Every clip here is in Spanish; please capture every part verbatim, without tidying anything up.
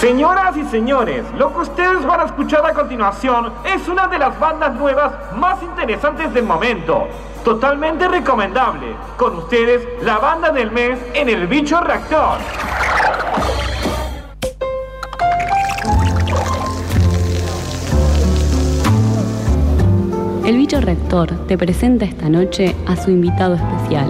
Señoras y señores, lo que ustedes van a escuchar a continuación es una de las bandas nuevas más interesantes del momento. Totalmente recomendable. Con ustedes, la banda del mes en El Bicho Reactor. El Bicho Reactor te presenta esta noche a su invitado especial.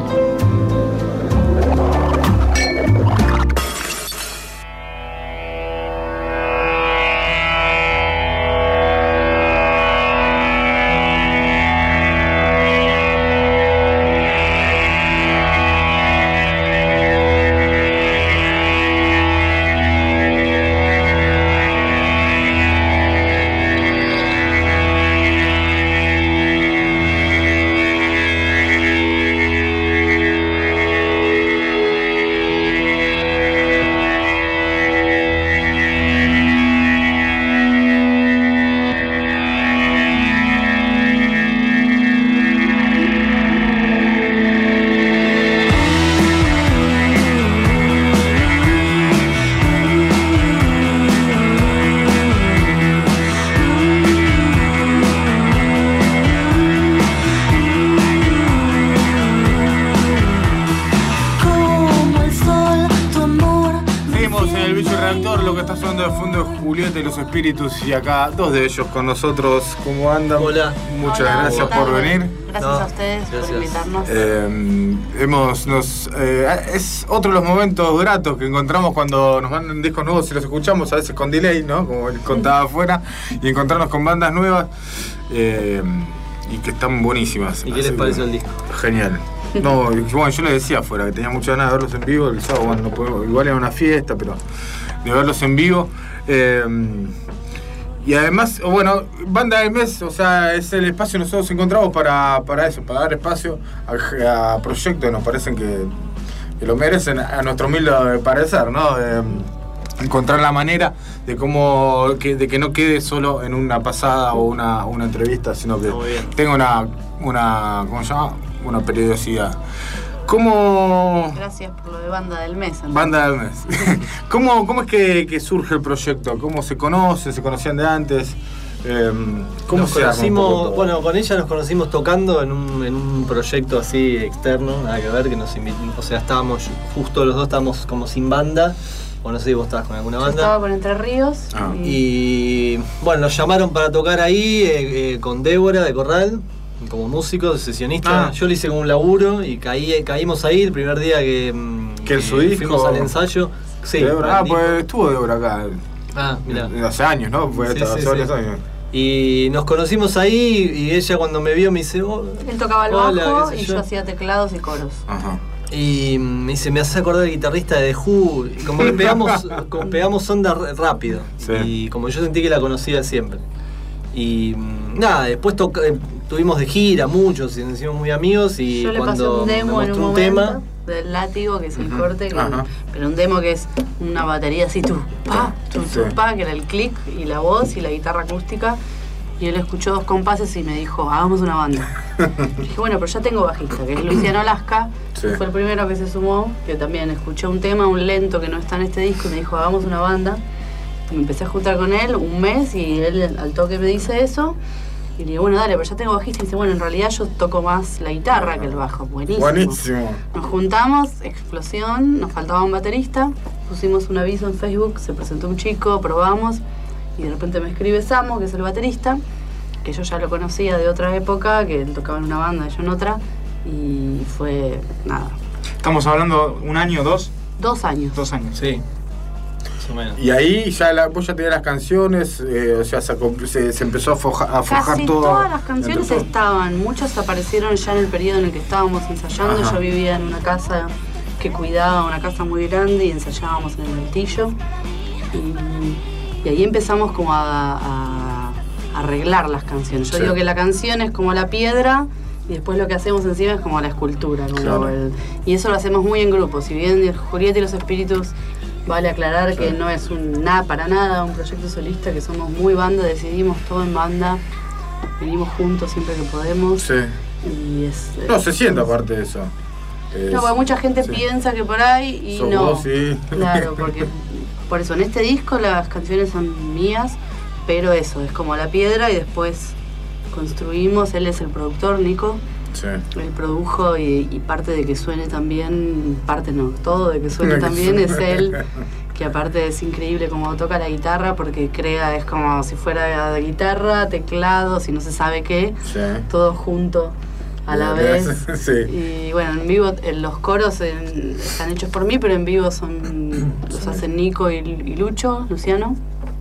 Espíritus, y acá dos de ellos con nosotros. ¿Cómo andan? Hola. Muchas Hola, gracias por venir. Gracias no, a ustedes gracias. por invitarnos. Eh, hemos, nos, eh, es otro de los momentos gratos que encontramos cuando nos mandan discos nuevos y los escuchamos, a veces con delay, ¿no? Como él contaba afuera, y encontrarnos con bandas nuevas eh, y que están buenísimas. ¿Y qué les pareció el disco? Genial. No, bueno, yo les decía afuera que tenía muchas ganas de verlos en vivo. El sábado, bueno, no puedo, igual era una fiesta, pero de verlos en vivo. Eh, y además, bueno, Banda del Mes, o sea, es el espacio que nosotros encontramos para, para eso, para dar espacio a, a proyectos que nos parecen que, que lo merecen, a nuestro humilde parecer, ¿no? De, encontrar la manera de cómo que, de que no quede solo en una pasada o una, una entrevista, sino que tenga una, una, ¿cómo se llama? Una periodicidad. ¿Cómo...? Gracias por lo de Banda del Mes. Entonces. Banda del Mes. ¿Cómo, ¿Cómo es que, que surge el proyecto? ¿Cómo se conoce? ¿Se conocían de antes? Eh, ¿Cómo nos se conocimos? Bueno, con ella nos conocimos tocando en un, en un proyecto así externo, nada que ver, que nos invitó. O sea, estábamos, justo los dos estábamos como sin banda. O no sé si vos estabas con alguna banda. Yo estaba con Entre Ríos. Ah. Y... y bueno, nos llamaron para tocar ahí eh, eh, con Débora de Corral. Como músico, sesionista, ah. yo lo hice como un laburo y caí, caímos ahí el primer día que, que, que disco, fuimos al ensayo. Sí, Débora, ah, pues estuvo Débora acá. Ah, mirá. Hace años, ¿no? Fue sí, hasta sí, hace sí. años. Y nos conocimos ahí y ella cuando me vio me dice... Oh, él tocaba el hola, bajo y yo. yo hacía teclados y coros. Ajá. Y me dice, me hace acordar del guitarrista de The Who. Y como que pegamos, como pegamos onda rápido. Sí. Y como yo sentí que la conocía siempre. Y nada, después toca, tuvimos de gira muchos y nos hicimos muy amigos. Y yo le cuando pasé un demo me en un, un momento tema del látigo, que es el uh-huh. corte, que, pero un demo que es una batería así, tu pa, tu, tu sí. pa, que era el click y la voz y la guitarra acústica. Y él escuchó dos compases y me dijo, hagamos una banda. Y dije, bueno, pero ya tengo bajista, que es Luciano Alaska, sí. que fue el primero que se sumó, que también escuchó un tema, un lento que no está en este disco, y me dijo, hagamos una banda. Me empecé a juntar con él un mes y él al toque me dice eso. Y le digo, bueno, dale, pero ya tengo bajista. Y dice, bueno, en realidad yo toco más la guitarra que el bajo. Buenísimo. Buenísimo. Nos juntamos, explosión, nos faltaba un baterista. Pusimos un aviso en Facebook, se presentó un chico, probamos. Y de repente me escribe Samo, que es el baterista, que yo ya lo conocía de otra época, que él tocaba en una banda, yo en otra. Y fue, nada. Estamos hablando un año, dos. Dos años. Dos años. Sí. Y ahí ya la, vos ya tenías las canciones, eh, o sea, se, se, se empezó a, foja, a forjar Casi todo. Todas las canciones estaban, muchas aparecieron ya en el periodo en el que estábamos ensayando. Ajá. Yo vivía en una casa que cuidaba, una casa muy grande, y ensayábamos en el altillo. Y, y ahí empezamos como a, a, a arreglar las canciones. Yo sí. digo que la canción es como la piedra, y después lo que hacemos encima es como la escultura. Como claro. el, y eso lo hacemos muy en grupo. Si bien Julieta y los Espíritus, vale aclarar sí. que no es un nada para nada un proyecto solista, que somos muy banda, decidimos todo en banda, venimos juntos siempre que podemos. Sí. Y es, no, se siente aparte de eso. Es, no, porque mucha gente sí. piensa que por ahí y Sos no. Vos, sí. Claro, porque Por eso, en este disco las canciones son mías, pero eso, es como La Piedra y después construimos, él es el productor, Nico. Sí. Él produjo y, y parte de que suene también, parte no, todo de que suene también es él, que aparte es increíble como toca la guitarra porque crea, es como si fuera de guitarra, teclados y no se sabe qué, Sí. todo junto a la vez. Sí. Y bueno, en vivo en los coros en- están hechos por mí, pero en vivo son los hacen Nico y, y Lucho, Luciano.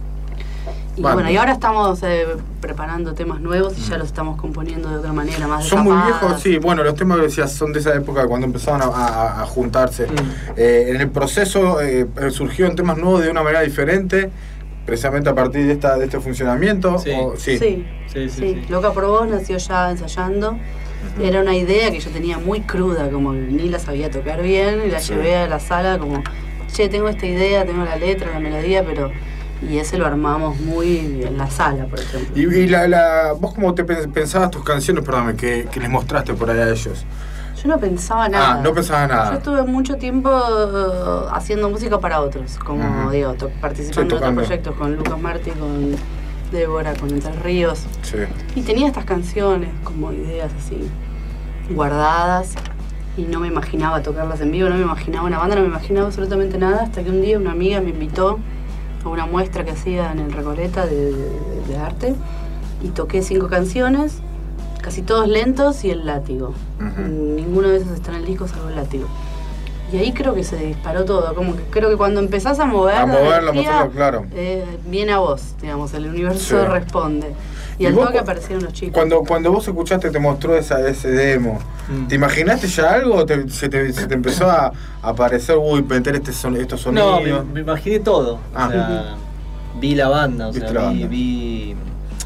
Y Banda. bueno, y ahora estamos eh, preparando temas nuevos y ya los estamos componiendo de otra manera, más Son muy desapadas. viejos, sí. Bueno, los temas que decías son de esa época cuando empezaban a, a- a juntarse. Mm. Eh, en el proceso eh, surgieron temas nuevos de una manera diferente, precisamente a partir de esta de este funcionamiento. Sí. o- sí. Sí, Sí, sí, sí. sí. Loca por Vos nació ya ensayando. Era una idea que yo tenía muy cruda, como que ni la sabía tocar bien, y la Sí. llevé a la sala como, che, tengo esta idea, tengo la letra, la melodía, pero... Y ese lo armamos muy en la sala, por ejemplo. Y, y la, la, vos cómo te pen- pensabas tus canciones, perdóname, que, que les mostraste por ahí a ellos. Yo no pensaba nada. Ah, no pensaba nada. Yo estuve mucho tiempo eh, haciendo música para otros, como Ujú. digo, to- participando Sí, en otros tocando. proyectos con Lucas Martí, con Débora, con Entre Ríos. Sí. Y tenía estas canciones, como ideas así, guardadas. Y no me imaginaba tocarlas en vivo, no me imaginaba una banda, no me imaginaba absolutamente nada. Hasta que un día una amiga me invitó a una muestra que hacía en el Recoleta de, de- de arte. Y toqué cinco canciones, casi todos lentos y el látigo. Ujú. Ninguno de esos está en el disco salvo el látigo. Y ahí creo que se disparó todo, como que creo que cuando empezás a mover A la moverlo, a energía, mostrarlo, claro. eh, viene a vos, digamos, el universo Sí. responde. Y, ¿Y al vos toque cu- aparecieron los chicos. Cuando, cuando vos escuchaste, te mostró esa, ese demo, Mm. ¿te imaginaste ya algo o te- se, te, se te empezó a, a aparecer, uy, meter este son, estos No, sonidos? me, me imaginé todo. Ah. O sea, vi la banda, o Viste sea, la vi, banda. vi-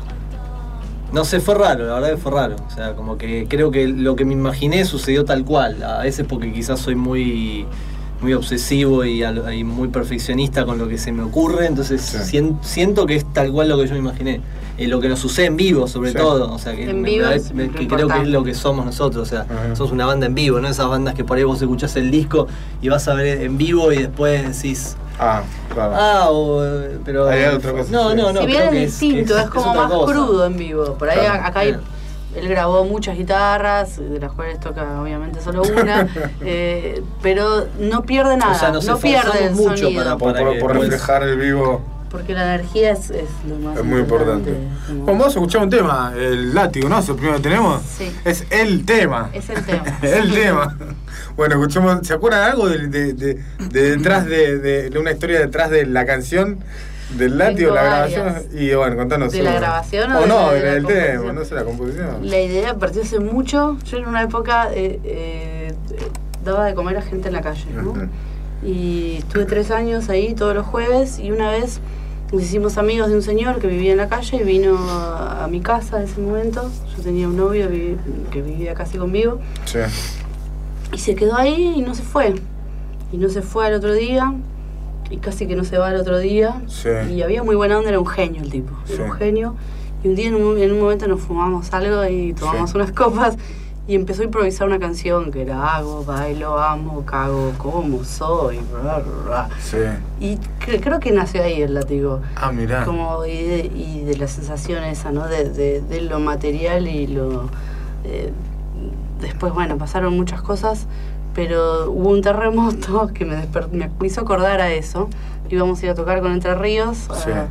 No sé, fue raro, la verdad que fue raro. O sea, como que creo que lo que me imaginé sucedió tal cual. A veces porque quizás soy muy muy obsesivo y, al- y muy perfeccionista con lo que se me ocurre, entonces Sí. sien- siento que es tal cual lo que yo me imaginé. Eh, lo que nos sucede en vivo, sobre Sí. todo. O sea, que, En me- vivo me- es me- lo que creo que es importante. lo que somos nosotros. O sea, Ajá. somos una banda en vivo, no esas bandas que por ahí vos escuchás el disco y vas a ver en vivo y después decís. Ah, claro. Ah, o, eh, pero. Hay otra cosa, No, sí. no, no. si bien creo es que distinto, que es, como otra más cosa. crudo en vivo. Por ahí Claro. acá hay- Bien. él grabó muchas guitarras, de las cuales toca obviamente solo una, eh, pero no pierde nada, O sea, nos no pierde el esforzamos mucho sonido. para- por, por- que por después- reflejar el vivo. Porque la energía es, es lo más Es muy importante. como- Bueno, vamos a escuchar un tema, el látigo, ¿no? ¿Es el primero que tenemos? Sí. Es el tema. Es el tema. el tema. Bueno, escuchemos, ¿se acuerdan algo de, de- de- de detrás de, de- de una historia detrás de la canción del látigo, Tengo la varias. grabación? Y bueno, contanos. ¿De la una. grabación o o de no, la- de del la del composición? tema, no sé, la composición. La idea partió hace mucho. Yo en una época eh, eh, daba de comer a gente en la calle, ¿no? Ujú. Y estuve tres años ahí todos los jueves y una vez nos hicimos amigos de un señor que vivía en la calle y vino a, a mi casa en ese momento. Yo tenía un novio vi- que vivía casi conmigo Sí. y se quedó ahí y no se fue. Y no se fue al otro día y casi que no se va al otro día. Sí. Y había muy buena onda, era un genio el tipo, era Sí. un genio. Y un día en un, en un momento nos fumamos algo y tomamos Sí. unas copas y empezó a improvisar una canción que era hago, bailo, amo, cago, como soy, bla, bla, bla. Sí. Y cre- creo que nació ahí el látigo. Ah, mirá. Como y de, y de la sensación esa, ¿no? De, de, de lo material y lo... eh, después, bueno, pasaron muchas cosas, pero hubo un terremoto que me, desper- me hizo acordar a eso. Íbamos a ir a tocar con Entre Ríos Sí. ah,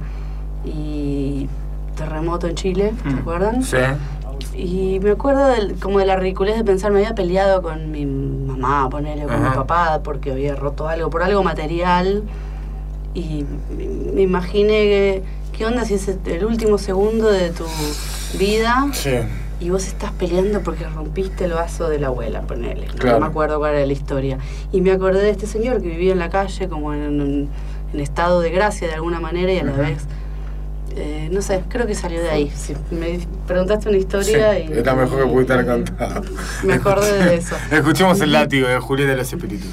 y terremoto en Chile, ¿se Mm. acuerdan? Sí. Y me acuerdo del- como de la ridiculez de pensar, me había peleado con mi mamá, ponerle con Ajá. mi papá, porque había roto algo, por algo material. Y me- me imaginé que, ¿qué onda si es el último segundo de tu vida Sí. y vos estás peleando porque rompiste el vaso de la abuela, ponele? Claro. No me acuerdo cuál era la historia. Y me acordé de este señor que vivía en la calle como en, en- en estado de gracia de alguna manera y a la Ujú. vez... Eh, no sé, creo que salió de ahí. Si me preguntaste una historia Sí, y... es la mejor que pudiste haber y- cantado. Me acordé de eso. Escuchemos el látigo de Julieta de los Espíritus.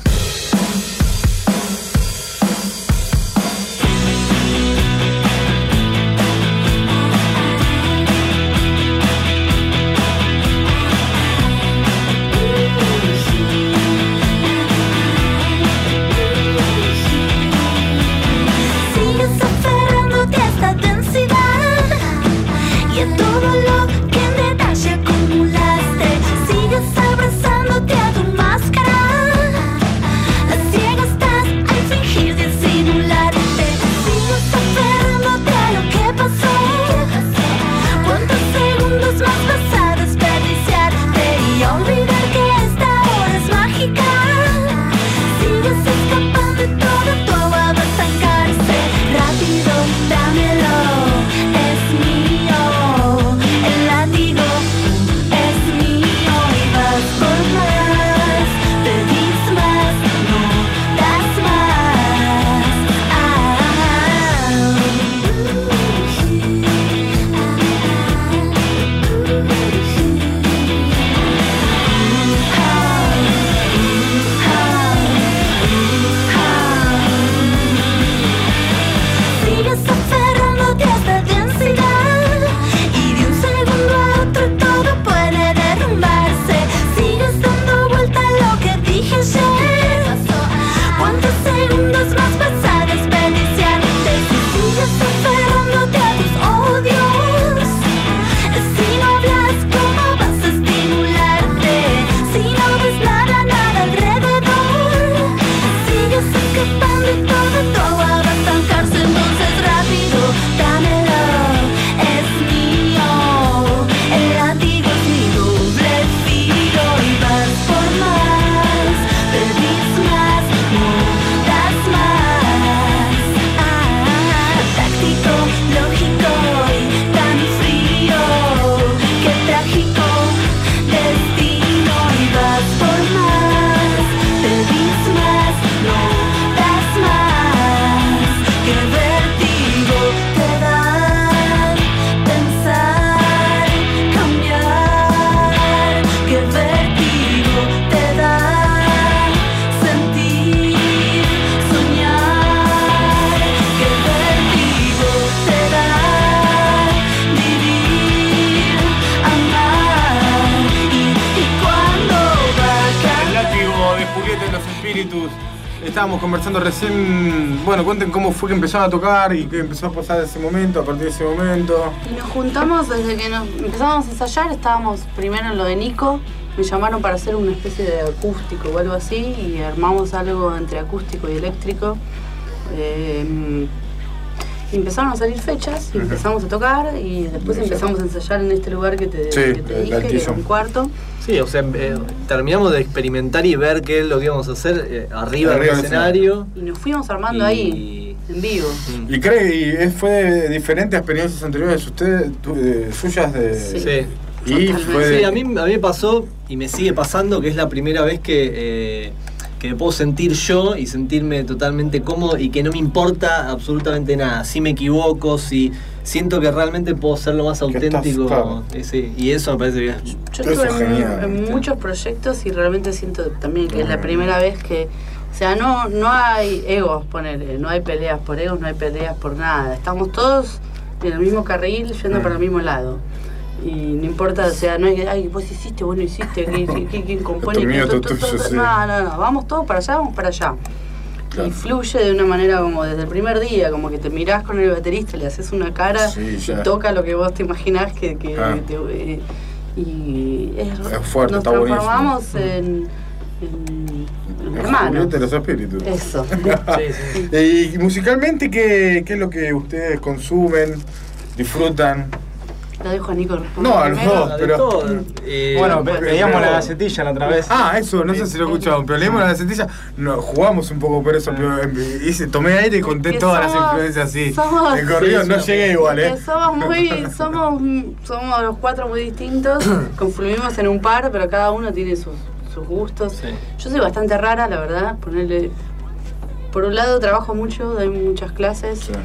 estábamos conversando recién, bueno, cuenten cómo fue que empezaron a tocar y qué empezó a pasar de ese momento, a partir de ese momento. Y nos juntamos desde que nos empezamos a ensayar, estábamos primero en lo de Nico, me llamaron para hacer una especie de acústico o algo así y armamos algo entre acústico y eléctrico. Eh, y empezaron a salir fechas y empezamos a tocar y después empezamos a ensayar en este lugar que te, sí, que te dije, que era un cuarto. Sí, o sea, eh, terminamos de experimentar y ver qué es lo que íbamos a hacer eh, arriba, arriba del escenario. Y nos fuimos armando y... ahí, en vivo. ¿Y cree y fue de diferentes experiencias anteriores ustedes, tu, de, suyas de...? Sí. Sí. Y fue de... sí, a mí, a mí me pasó y me sigue pasando que es la primera vez que... Eh, que me puedo sentir yo y sentirme totalmente cómodo y que no me importa absolutamente nada. Si me equivoco, si siento que realmente puedo ser lo más auténtico. Claro. Eh, sí, y eso me parece bien. Yo, yo estuve en, en muchos proyectos y realmente siento también que es la primera vez que... O sea, no, no hay egos, ponele, no hay peleas por egos, no hay peleas por nada. Estamos todos en el mismo carril yendo para el mismo lado. Y no importa, o sea, no hay que, ay, vos hiciste, vos no hiciste, ¿quién compone? Mío, ¿Quién, tú, tú, tú, sí. No, no, no, vamos todos para allá, vamos para allá. Claro. Y fluye de una manera como desde el primer día, como que te mirás con el baterista, le haces una cara sí, y toca lo que vos te imaginás que... que ah. te, eh, y es, es fuerte, nos está transformamos buenísimo. en... en hermanos. De los espíritus. Eso. Sí, sí. Y musicalmente, ¿qué, ¿qué es lo que ustedes consumen, disfrutan? Lo dejo a Nico responder. No, a los dos, pero... Eh, Bueno, pero- veíamos pero- la gacetilla la otra vez. Ah, eso, no sé si lo escucharon, pero leímos la gacetilla, no, jugamos un poco por eso, pero eh, hice, tomé aire y conté Que todas somos- las influencias así. somos- En corrido sí, no sí, llegué igual, Que ¿eh? somos muy, somos, somos los cuatro muy distintos, confluimos en un par, pero cada uno tiene sus, sus gustos. Sí. Yo soy bastante rara, la verdad, ponerle... Por un lado trabajo mucho, doy muchas clases, Sí,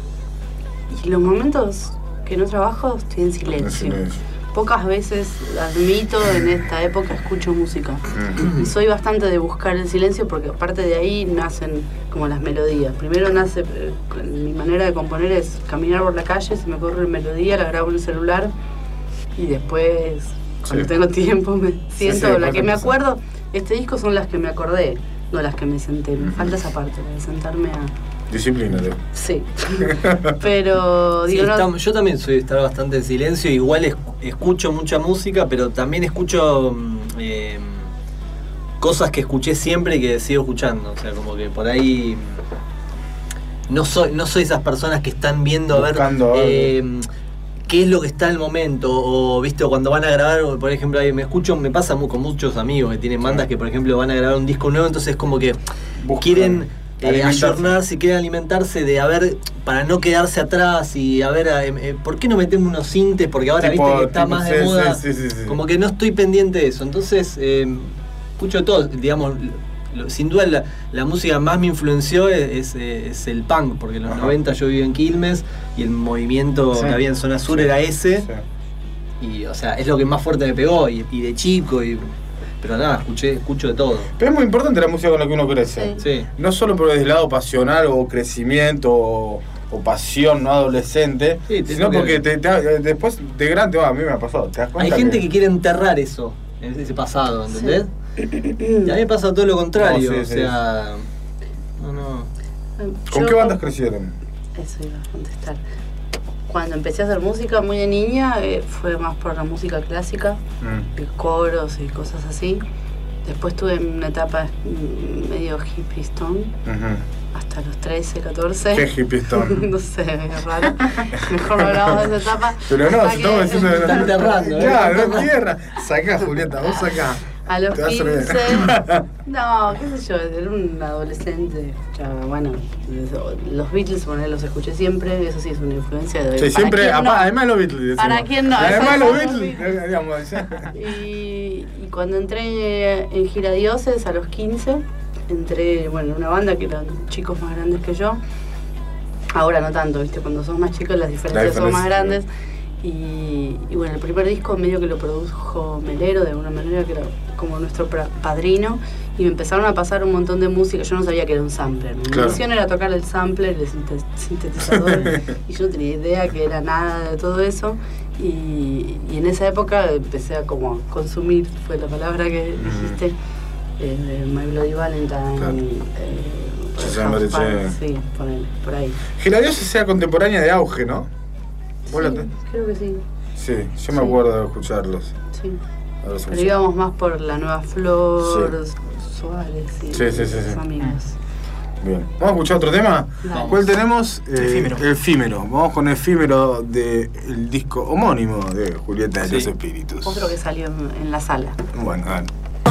y los momentos que no trabajo estoy en silencio. en silencio. Pocas veces, admito, en esta época escucho música. Y soy bastante de buscar el silencio porque aparte de ahí nacen como las melodías. Primero nace, eh, mi manera de componer es caminar por la calle, se me ocurre melodía, la grabo en el celular y después, cuando Sí. tengo tiempo, me siento, sí, la que me pasa. acuerdo, este disco son las que me acordé, no las que me senté. Me falta esa parte, la de sentarme a... Disciplina, Leo. Sí. Pero, Sí, digo, no... estamos- yo también soy de estar bastante en silencio, igual es- escucho mucha música, pero también escucho mm, eh, cosas que escuché siempre y que sigo escuchando. O sea, como que por ahí mm, no soy, no soy esas personas que están viendo a ver Buscando eh, qué es lo que está en el momento, o viste, o cuando van a grabar, o, por ejemplo, ahí me escucho, me pasa mu- con muchos amigos que tienen bandas que por ejemplo van a grabar un disco nuevo, entonces como que Buscan quieren eh, alimentarse. ayornarse, quieren alimentarse de a ver, para no quedarse atrás y a ver, eh, eh, ¿por qué no metemos unos sintes? Porque ahora Tipo- viste que está tipo, más sí, de moda, sí, sí, sí, sí. como que no estoy pendiente de eso, entonces eh, escucho todo, digamos, lo- sin duda la, la música más me influenció es, es, es el punk, porque en los Ajá. noventa yo vivía en Quilmes y el movimiento Sí. que había en zona sur Sí. era ese. Sí. Y, o sea, es lo que más fuerte me pegó, y, y de chico, y, pero nada, escuché, escucho de todo. Pero es muy importante la música con la que uno crece. Sí. Sí. No solo por el lado pasional o crecimiento o, o pasión no adolescente, Sí, te- sino te- porque te, te- después de grande, oh, a mí me ha pasado, ¿te das Hay cuenta? gente que quiere enterrar eso, ese pasado, ¿entendés? Y a mí me pasa todo lo contrario, No, sí, o sí. sea... No, no... ¿Con Yo- qué bandas crecieron? Eso iba a contestar. Cuando empecé a hacer música muy de niña, eh, fue más por la música clásica, Mm. y coros y cosas así. Después tuve una etapa mm, medio hippie stone, Ujú. hasta los trece, catorce. Qué hippiestón. No sé, es raro. Mejor no hablamos de esa etapa. Pero no, Hasta si estamos que- diciendo... Está enterrando, ¿eh? Claro, no tierra. Sacá, Julieta, vos sacá. A los Te va a quince, servir. no, qué sé yo, era un adolescente, ya, bueno, los Beatles, bueno, los escuché siempre, eso sí es una influencia de... Sí, ¿para siempre, quién no? apa- además los Beatles. decimos. ¿Para quién no? Además Exacto, los los Beatles, Beatles. eh, digamos, ya. Y, y cuando entré en Giradioses a los quince, entré, bueno, en una banda que eran chicos más grandes que yo. Ahora no tanto, ¿viste? Cuando sos más chicos las diferencias son más diferencia, grandes. Y, y bueno, el primer disco medio que lo produjo Melero, de alguna manera, que era como nuestro pra- padrino. Y me empezaron a pasar un montón de música. Yo no sabía que era un sampler. Mi Claro. misión era tocar el sampler, el sinte- sintetizador. Y yo no tenía idea que era nada de todo eso. Y, y en esa época empecé a como consumir, fue la palabra que dijiste, eh, My Bloody Valentine, Claro. eh, Shazam House Butterfly. Party, sí, ponele, por ahí. Que la diosa sea contemporánea de Auge, ¿no? ¿Vos la Sí, te- creo que sí, Sí, yo me Sí. acuerdo de escucharlos. sí. Haberlos Pero escuchado. íbamos más por la Nueva Flor, Suárez y Sí, sí, sí, sus sí. amigos. Bien. ¿Vamos a escuchar otro tema? Dale. ¿Cuál tenemos? Eh, Efímero. Efímero. Vamos con Efímero del disco homónimo de Julieta de Sí. los Espíritus. Otro que salió en, en la sala. Bueno, dale.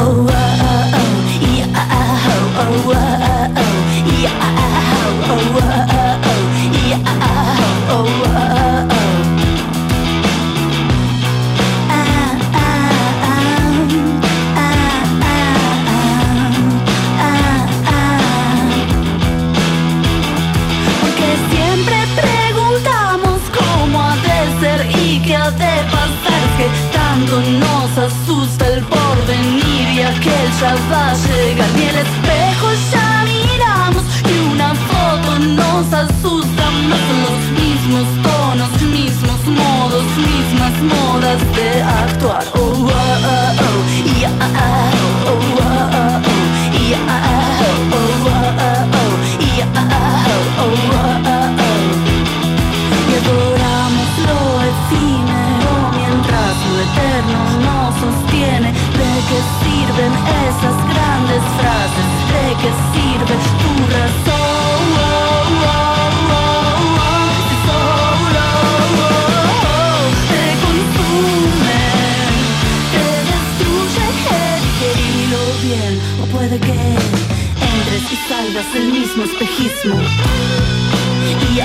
Porque siempre preguntamos cómo ha de ser y qué ha de pasar. Es que tanto nos asusta el porvenir y aquel ya va a llegar. Ni el espejo ya miramos y una foto nos asusta. No son los mismos tonos, mismos modos, mismas modas de actuar. Oh, oh, oh, oh, yeah, oh, oh, oh, oh, yeah, oh, oh, oh, oh, yeah, oh, oh, oh, oh. Y adoramos lo efímero mientras lo eterno nos sostiene. ¿De qué sirven esas grandes frases? ¿De qué sirve tu razón? Oh, oh, oh, oh, si solo oh, oh, te consume, te destruye el querido bien. O puede que entres y salgas del mismo espejismo. Yeah.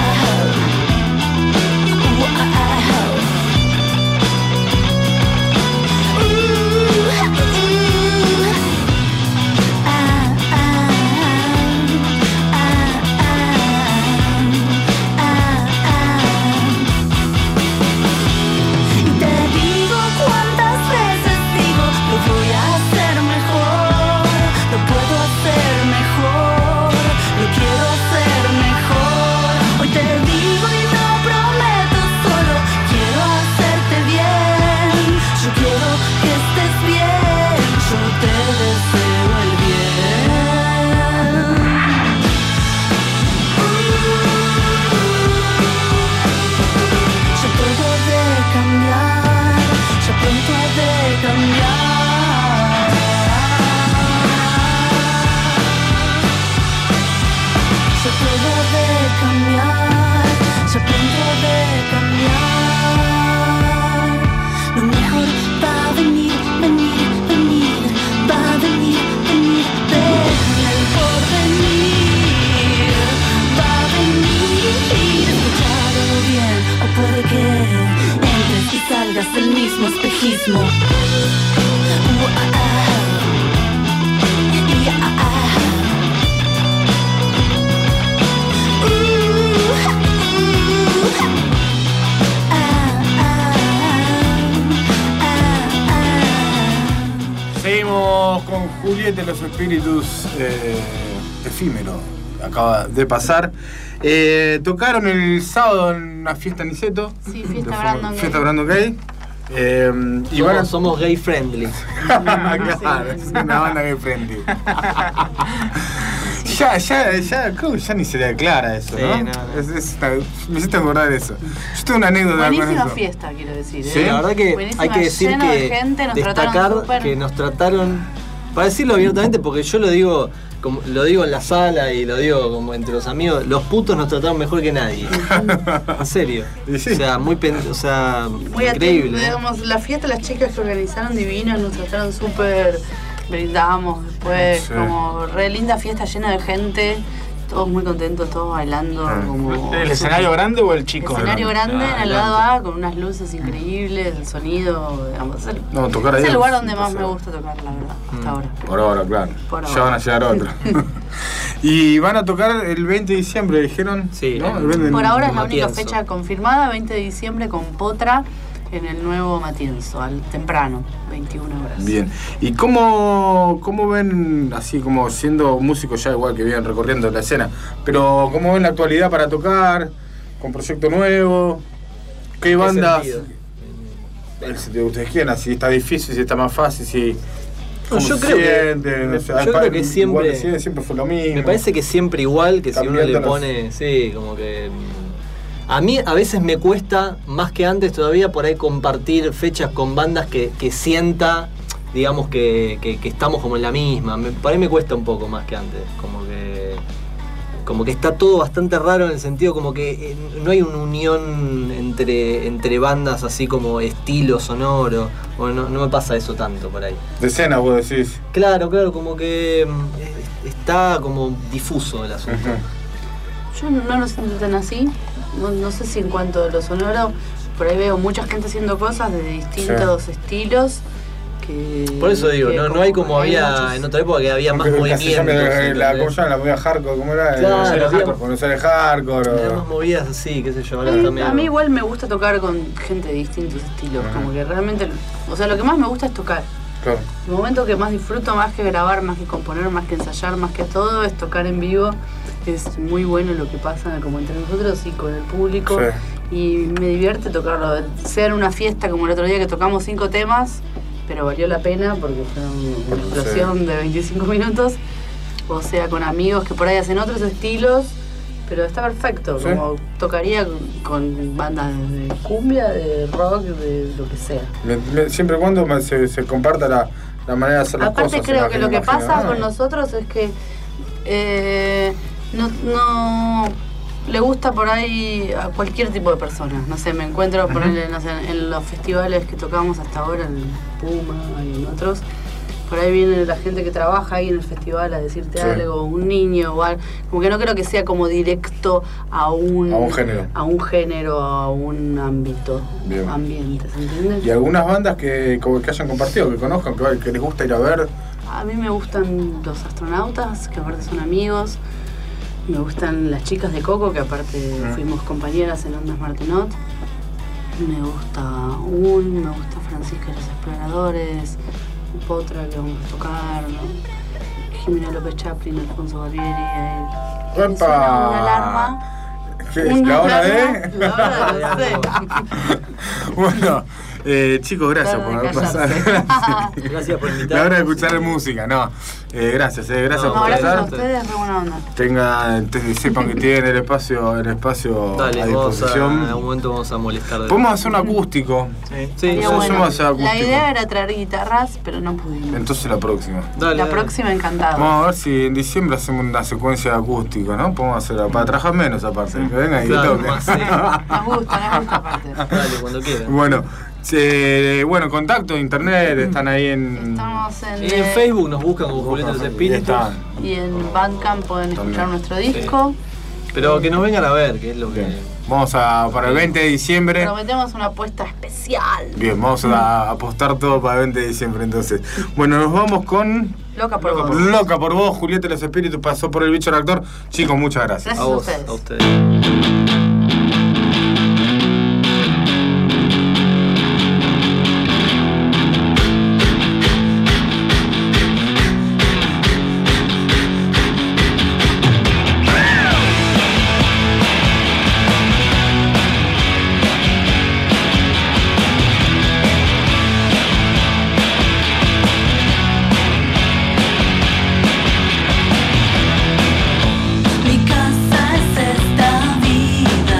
Y te digo cuántas veces digo, lo voy a hacer mejor, lo puedo hacer mejor, lo quiero hacer mejor. Hoy te digo y lo prometo, solo quiero hacerte bien. Yo quiero que estés bien, yo te deseo el bien. Ya todo ha de cambiar, ya pronto ha de cambiar. Ya todo ha de cambiar, ya pronto ha de cambiar. Lo mejor va a venir, venir, venir, va a venir, venir, ven el porvenir. Va a venir, escuchado bien, o puede que entres y salgas del mismo espejismo. Seguimos con Julieta de los Espíritus, eh, Efímero. Acaba de pasar. Eh, tocaron el sábado en una fiesta en Niceto. Sí, fiesta De- Brandon Gay. Fiesta Brandon Gay. Eh, y Somos, van a- somos gay friendly. Claro, es una banda gay friendly. Ya, ya, ya, creo que ya ni se le aclara eso, Sí, ¿no? no, no. Es- es- me hiciste acordar de eso. Yo tengo una anécdota con Buenísima eso. fiesta, quiero decir. Sí. ¿eh? La verdad que Buenísima, hay que decir lleno de que gente, nos destacar trataron súper. que nos trataron, para decirlo abiertamente, porque yo lo digo, como, lo digo en la sala y lo digo como entre los amigos, los putos nos trataron mejor que nadie. En serio. Y sí. O sea, muy pen- o sea, Muy increíble. atento, digamos, la fiesta, las chicas que organizaron divinas, nos trataron súper, brindamos después, Sí. como re linda fiesta llena de gente, todos muy contentos, todos bailando, Ah. como... ¿El escenario grande o el chico? escenario grande Ah, en el lado A, con unas luces increíbles, el sonido, digamos, es el, No, tocar ahí es el es lugar donde más me imposible. gusta tocar, la verdad, hasta Mm. ahora. Por ahora, claro. Por Ya ahora. van a llegar otros. Y van a tocar el veinte de diciembre, dijeron. Sí. ¿no? El veinte de- Por ahora es la única Matienzo. fecha confirmada, veinte de diciembre con Potra en el nuevo Matienzo, al temprano, veintiuna horas. Bien. ¿Y cómo, cómo ven, así como siendo músicos ya igual que vienen recorriendo la escena, pero cómo ven la actualidad para tocar, con proyecto nuevo? ¿Qué ¿Qué bandas? sentido? El sentido que ustedes quieran, si está difícil, si está más fácil, si No, yo creo que, no sé, yo creo que siempre, igual, siempre fue lo mismo. Me parece que siempre igual, que si uno le Cambiando pone, los- sí, como que... A mí a veces me cuesta, más que antes todavía, por ahí compartir fechas con bandas que, que sienta, digamos, que, que, que estamos como en la misma. Me, por ahí me cuesta un poco más que antes, como que... Como que está todo bastante raro en el sentido como que eh, no hay una unión entre, entre bandas así como estilo sonoro. Bueno, no, no me pasa eso tanto por ahí. De escena, vos decís. Claro, claro, como que mm, es- está como difuso el asunto. Ujú. Yo no lo siento tan así. No, no sé si en cuanto a lo sonoro, por ahí veo mucha gente haciendo cosas de distintos estilos. Que, Por eso digo, que no, no hay como hay había muchos- en otra época que había más Aunque casi movimientos. llame la, la, ¿entendés? ¿cómo se llama? La movida hardcore, ¿cómo era? Claro, Conocer el había- hardcore, conocer el hardcore. Había o- más movidas así, qué sé yo, ahora A mí, también. a mí igual me gusta tocar con gente de distintos estilos, Ajá. como que realmente, o sea, lo que más me gusta es tocar. Claro. El momento que más disfruto, más que grabar, más que componer, más que ensayar, más que todo, es tocar en vivo. Es muy bueno lo que pasa como entre nosotros y con el público. Sí. Y me divierte tocarlo, sea en una fiesta como el otro día que tocamos cinco temas, pero valió la pena porque fue una Sí. explosión de veinticinco minutos. O sea, con amigos que por ahí hacen otros estilos, pero está perfecto. Sí. Como tocaría con, con bandas de cumbia, de rock, de lo que sea. Me- me- siempre y cuando me- se, se comparta la, la manera de hacer las Aparte cosas. creo que lo que imagino, pasa ¿no? con nosotros es que eh, no, no le gusta por ahí a cualquier tipo de persona. No sé, me encuentro por ahí, no sé, en los festivales que tocamos hasta ahora, en Puma y en otros. Por ahí viene la gente que trabaja ahí en el festival a decirte Sí. algo, un niño o algo. Como que no creo que sea como directo a un, A un género. a un género, a un ámbito, Bien. ambiente, ¿se entiende? Y algunas bandas que, como que hayan compartido, que conozcan, que, que les gusta ir a ver. A mí me gustan los astronautas, que aparte son amigos. Me gustan las chicas de Coco, que aparte Ah. fuimos compañeras en Ondas Martinot. Me gusta Un, me gusta Francisca y los Exploradores, Potra, que vamos a tocar, ¿no? Jimena López Chaplin, Alfonso Barbieri. eh. ¡Epa! Me suena una alarma. ¿Qué es? Una ¿La hora alarma, de? La hora de no sé. Bueno, eh, chicos, gracias La por hora de haber pasado. callarse. Sí. Gracias por invitarnos. La hora de escuchar música, no. Eh, gracias, eh, gracias No, por No, gracias a pasar. ustedes, re buena onda. Tengan, te- sepan que tienen el espacio, el espacio Dale, a vamos a, disposición. en algún momento vamos a molestar. de- Podemos hacer un acústico. Sí, Estaría Eso bueno. vamos a hacer acústico. La idea era traer guitarras, pero no pudimos. Entonces la próxima. Dale, La dale. próxima encantado. Vamos a ver si en diciembre hacemos una secuencia de acústico, ¿no? Podemos hacerla para trabajar menos aparte. Que venga y Claro, toque. más, sí. Nos gusta, nos gusta aparte. Dale, cuando quieras. Bueno, se- bueno, contacto, internet, están ahí en. Estamos en, Y en eh, Facebook nos buscan como Julieta los Ahí Espíritus. están. y en Bandcamp pueden escuchar También. nuestro disco. Pero que nos vengan a ver, que es lo que. Bien. Vamos a para el veinte de diciembre. Prometemos una apuesta especial. Bien, vamos a apostar todo para el veinte de diciembre entonces. Bueno, nos vamos con Loca por vos. Loca por vos, Julieta los Espíritus pasó por el bicho del actor. Chicos, muchas gracias. Gracias A a vos, ustedes. a ustedes. Mi casa es esta vida.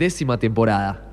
décima temporada.